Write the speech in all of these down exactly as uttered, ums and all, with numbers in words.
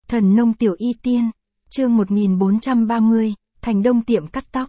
Thần nông tiểu y tiên, chương một nghìn bốn trăm ba mươi, Thành Đông tiệm cắt tóc.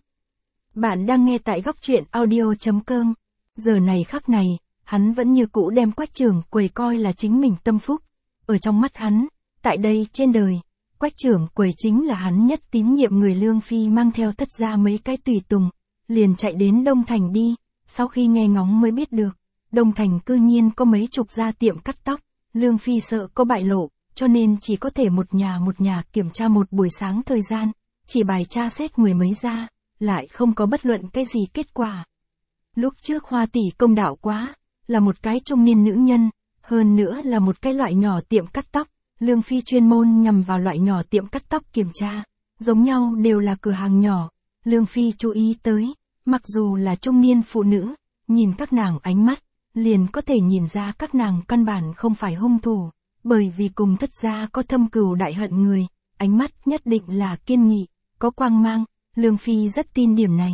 Bạn đang nghe tại góc truyện audio chấm com. Giờ này khắc này, hắn vẫn như cũ đem Quách trưởng quầy coi là chính mình tâm phúc. Ở trong mắt hắn, tại đây trên đời, Quách trưởng quầy chính là hắn nhất tín nhiệm người. Lương Phi mang theo Thất gia mấy cái tùy tùng, liền chạy đến Đông Thành đi. Sau khi nghe ngóng mới biết được, Đông Thành cư nhiên có mấy chục gia tiệm cắt tóc. Lương Phi sợ có bại lộ, cho nên chỉ có thể một nhà một nhà kiểm tra một buổi sáng thời gian, chỉ bài tra xét mười mấy gia, lại không có bất luận cái gì kết quả. Lúc trước Hoa tỷ công đạo quá, là một cái trung niên nữ nhân, hơn nữa là một cái loại nhỏ tiệm cắt tóc. Lương Phi chuyên môn nhằm vào loại nhỏ tiệm cắt tóc kiểm tra, giống nhau đều là cửa hàng nhỏ. Lương Phi chú ý tới, mặc dù là trung niên phụ nữ, nhìn các nàng ánh mắt, liền có thể nhìn ra các nàng căn bản không phải hung thủ, bởi vì cùng Thất gia có thâm cừu đại hận người, ánh mắt nhất định là kiên nghị, có quang mang. Lương Phi rất tin điểm này.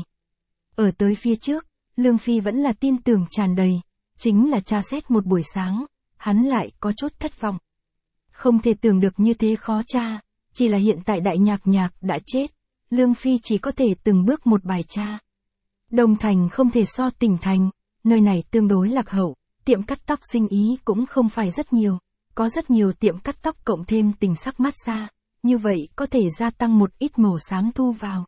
Ở tới phía trước, Lương Phi vẫn là tin tưởng tràn đầy, chính là tra xét một buổi sáng, hắn lại có chút thất vọng. Không thể tưởng được như thế khó tra, chỉ là hiện tại Đại Nhạc Nhạc đã chết, Lương Phi chỉ có thể từng bước một bài tra. Đông Thành không thể so tỉnh thành, nơi này tương đối lạc hậu, tiệm cắt tóc sinh ý cũng không phải rất nhiều, có rất nhiều tiệm cắt tóc cộng thêm tình sắc massage, như vậy có thể gia tăng một ít màu xám thu vào.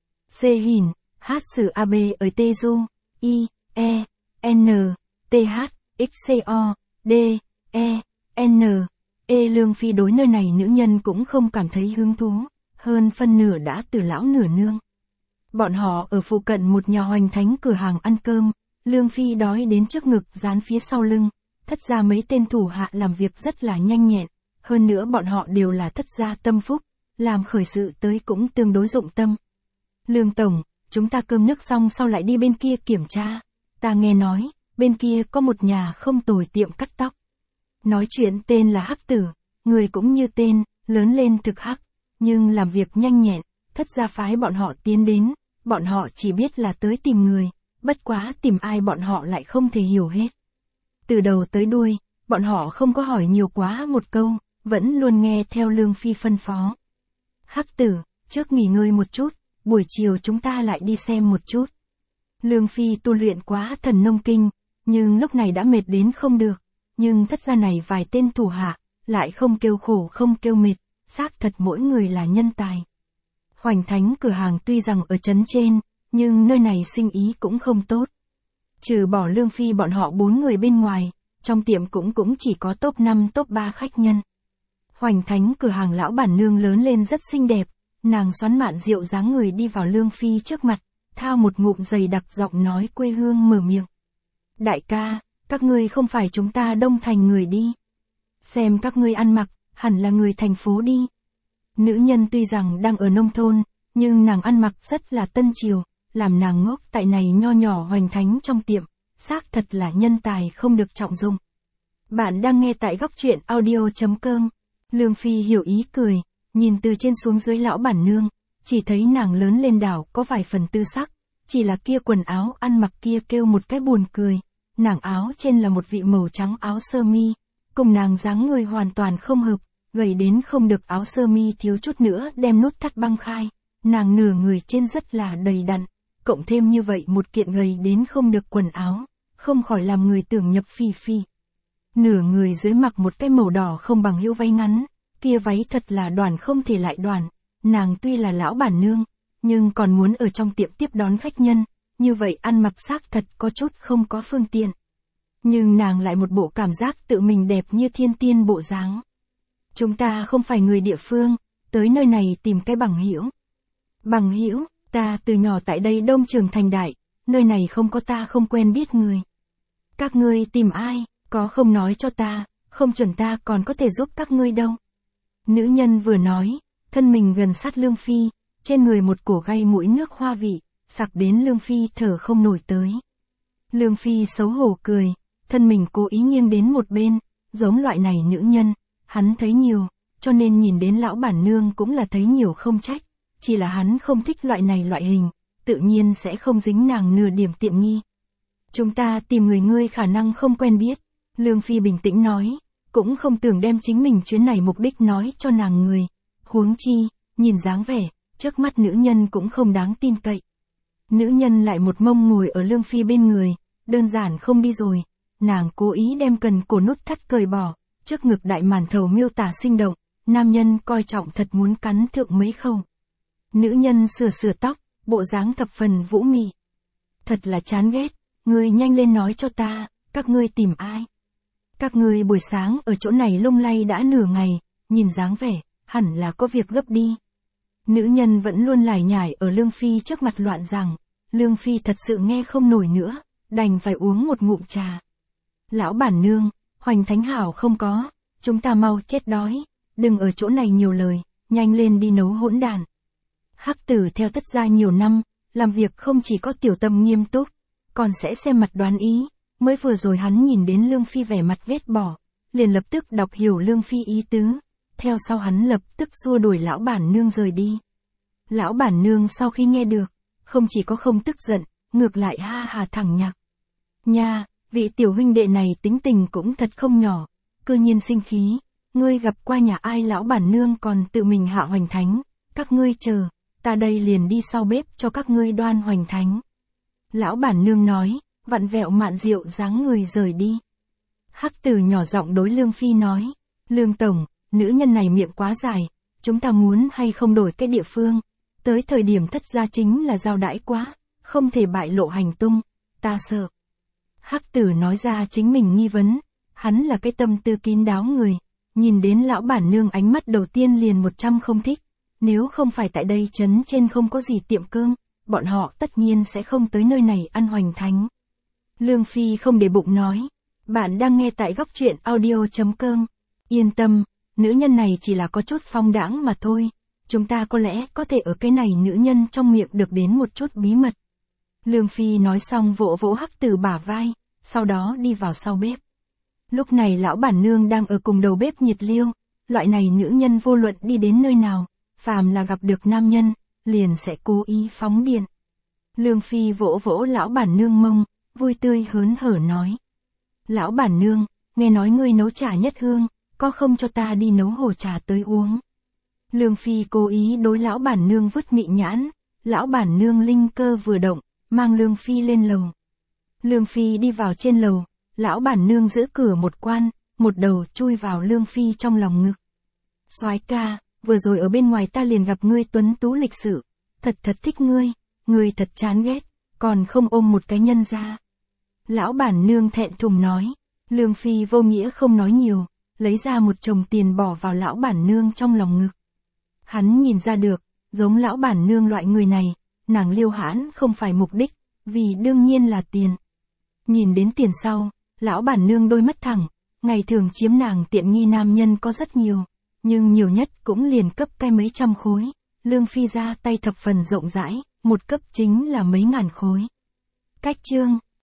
C hình, H sử A B ở T Du, I, E, N, T H, X C O, D, E, N, E. Lương Phi đối nơi này nữ nhân cũng không cảm thấy hứng thú, hơn phân nửa đã từ lão nửa nương. Bọn họ ở phụ cận một nhà hoành thánh cửa hàng ăn cơm, Lương Phi đói đến trước ngực dán phía sau lưng. Thất gia mấy tên thủ hạ làm việc rất là nhanh nhẹn, hơn nữa bọn họ đều là Thất gia tâm phúc, làm khởi sự tới cũng tương đối dụng tâm. Lương tổng, chúng ta cơm nước xong sau lại đi bên kia kiểm tra, ta nghe nói, bên kia có một nhà không tồi tiệm cắt tóc. Nói chuyện tên là Hắc Tử, người cũng như tên, lớn lên thực hắc, nhưng làm việc nhanh nhẹn. Thất gia phái bọn họ tiến đến, bọn họ chỉ biết là tới tìm người, bất quá tìm ai bọn họ lại không thể hiểu hết. Từ đầu tới đuôi, bọn họ không có hỏi nhiều quá một câu, vẫn luôn nghe theo Lương Phi phân phó. Hắc Tử, trước nghỉ ngơi một chút, buổi chiều chúng ta lại đi xem một chút. Lương Phi tu luyện quá thần nông kinh, nhưng lúc này đã mệt đến không được, nhưng Thất gia này vài tên thủ hạ, lại không kêu khổ không kêu mệt, xác thật mỗi người là nhân tài. Hoành thánh cửa hàng tuy rằng ở trấn trên, nhưng nơi này sinh ý cũng không tốt. Trừ bỏ Lương Phi bọn họ bốn người bên ngoài, trong tiệm cũng cũng chỉ có top năm top ba khách nhân. Hoành thánh cửa hàng lão bản nương lớn lên rất xinh đẹp, nàng xoắn mạn rượu dáng người đi vào Lương Phi trước mặt, thao một ngụm dày đặc giọng nói quê hương mở miệng. Đại ca, các ngươi không phải chúng ta Đông Thành người đi. Xem các ngươi ăn mặc, hẳn là người thành phố đi. Nữ nhân tuy rằng đang ở nông thôn, nhưng nàng ăn mặc rất là tân triều, làm nàng ngốc tại này nho nhỏ hoành thánh trong tiệm, xác thật là nhân tài không được trọng dụng. Bạn đang nghe tại góc truyện audio chấm com. Lương Phi hiểu ý cười, nhìn từ trên xuống dưới lão bản nương, chỉ thấy nàng lớn lên đảo có vài phần tư sắc, chỉ là kia quần áo ăn mặc kia kêu một cái buồn cười. Nàng áo trên là một vị màu trắng áo sơ mi, cùng nàng dáng người hoàn toàn không hợp, gầy đến không được, áo sơ mi thiếu chút nữa đem nút thắt băng khai, nàng nửa người trên rất là đầy đặn, cộng thêm như vậy một kiện gầy đến không được quần áo, không khỏi làm người tưởng nhập phi phi. Nửa người dưới mặc một cái màu đỏ không bằng hữu váy ngắn, kia váy thật là đoàn không thể lại đoàn. Nàng tuy là lão bản nương, nhưng còn muốn ở trong tiệm tiếp đón khách nhân, như vậy ăn mặc xác thật có chút không có phương tiện. Nhưng nàng lại một bộ cảm giác tự mình đẹp như thiên tiên bộ dáng. Chúng ta không phải người địa phương, tới nơi này tìm cái bằng hữu. Bằng hữu, ta từ nhỏ tại đây Đông Trường thành đại, nơi này không có ta không quen biết người. Các ngươi tìm ai, có không nói cho ta, không chuẩn ta còn có thể giúp các ngươi đâu. Nữ nhân vừa nói, thân mình gần sát Lương Phi, trên người một cổ gai mũi nước hoa vị, sặc đến Lương Phi thở không nổi tới. Lương Phi xấu hổ cười, thân mình cố ý nghiêng đến một bên, giống loại này nữ nhân, hắn thấy nhiều, cho nên nhìn đến lão bản nương cũng là thấy nhiều không trách, chỉ là hắn không thích loại này loại hình, tự nhiên sẽ không dính nàng nửa điểm tiện nghi. Chúng ta tìm người ngươi khả năng không quen biết, Lương Phi bình tĩnh nói, cũng không tưởng đem chính mình chuyến này mục đích nói cho nàng người. Huống chi, nhìn dáng vẻ, trước mắt nữ nhân cũng không đáng tin cậy. Nữ nhân lại một mông ngồi ở Lương Phi bên người, đơn giản không đi rồi. Nàng cố ý đem cần cổ nút thắt cởi bỏ, trước ngực đại màn thầu miêu tả sinh động, nam nhân coi trọng thật muốn cắn thượng mấy khâu. Nữ nhân sửa sửa tóc, bộ dáng thập phần vũ mị. Thật là chán ghét, ngươi nhanh lên nói cho ta, các ngươi tìm ai? Các ngươi buổi sáng ở chỗ này lung lay đã nửa ngày, nhìn dáng vẻ, hẳn là có việc gấp đi. Nữ nhân vẫn luôn lải nhải ở Lương Phi trước mặt loạn rằng, Lương Phi thật sự nghe không nổi nữa, đành phải uống một ngụm trà. Lão bản nương, Hoành Thánh Hảo không có, chúng ta mau chết đói, đừng ở chỗ này nhiều lời, nhanh lên đi nấu hỗn đàn. Hắc Tử theo Tất gia nhiều năm, làm việc không chỉ có tiểu tâm nghiêm túc, còn sẽ xem mặt đoán ý, mới vừa rồi hắn nhìn đến Lương Phi vẻ mặt ghét bỏ, liền lập tức đọc hiểu Lương Phi ý tứ, theo sau hắn lập tức xua đuổi lão bản nương rời đi. Lão bản nương sau khi nghe được, không chỉ có không tức giận, ngược lại ha hà thẳng nhạc. Nha, vị tiểu huynh đệ này tính tình cũng thật không nhỏ, cơ nhiên sinh khí, ngươi gặp qua nhà ai lão bản nương còn tự mình hạ hoành thánh, các ngươi chờ, ta đây liền đi sau bếp cho các ngươi đoan hoành thánh. Lão bản nương nói, vặn vẹo mạn rượu dáng người rời đi. Hắc Tử nhỏ giọng đối Lương Phi nói, Lương Tổng, nữ nhân này miệng quá dài, chúng ta muốn hay không đổi cái địa phương, tới thời điểm Thất gia chính là giao đãi quá, không thể bại lộ hành tung, ta sợ. Hắc Tử nói ra chính mình nghi vấn, hắn là cái tâm tư kín đáo người, nhìn đến lão bản nương ánh mắt đầu tiên liền một trăm không thích, nếu không phải tại đây trấn trên không có gì tiệm cơm, bọn họ tất nhiên sẽ không tới nơi này ăn hoành thánh. Lương Phi không để bụng nói, bạn đang nghe tại góc truyện audio.com, yên tâm, nữ nhân này chỉ là có chút phong đãng mà thôi, chúng ta có lẽ có thể ở cái này nữ nhân trong miệng được đến một chút bí mật. Lương Phi nói xong vỗ vỗ Hắc Tử bả vai, sau đó đi vào sau bếp. Lúc này lão bản nương đang ở cùng đầu bếp nhiệt liêu, loại này nữ nhân vô luận đi đến nơi nào, phàm là gặp được nam nhân, liền sẽ cố ý phóng điện. Lương Phi vỗ vỗ lão bản nương mông, vui tươi hớn hở nói. Lão bản nương, nghe nói ngươi nấu trà nhất hương, có không cho ta đi nấu hồ trà tới uống. Lương Phi cố ý đối lão bản nương vứt mị nhãn, lão bản nương linh cơ vừa động, mang Lương Phi lên lầu. Lương Phi đi vào trên lầu, lão bản nương giữ cửa một quan, một đầu chui vào Lương Phi trong lòng ngực. Soái ca, vừa rồi ở bên ngoài ta liền gặp ngươi tuấn tú lịch sự, thật thật thích ngươi, ngươi thật chán ghét, còn không ôm một cái nhân ra. Lão bản nương thẹn thùng nói, Lương Phi vô nghĩa không nói nhiều, lấy ra một chồng tiền bỏ vào lão bản nương trong lòng ngực. Hắn nhìn ra được, giống lão bản nương loại người này, nàng liêu hãn không phải mục đích, vì đương nhiên là tiền. Nhìn đến tiền sau, lão bản nương đôi mắt thẳng, ngày thường chiếm nàng tiện nghi nam nhân có rất nhiều, nhưng nhiều nhất cũng liền cấp cái mấy trăm khối. Lương Phi ra tay thập phần rộng rãi, một cấp chính là mấy ngàn khối. Cách chương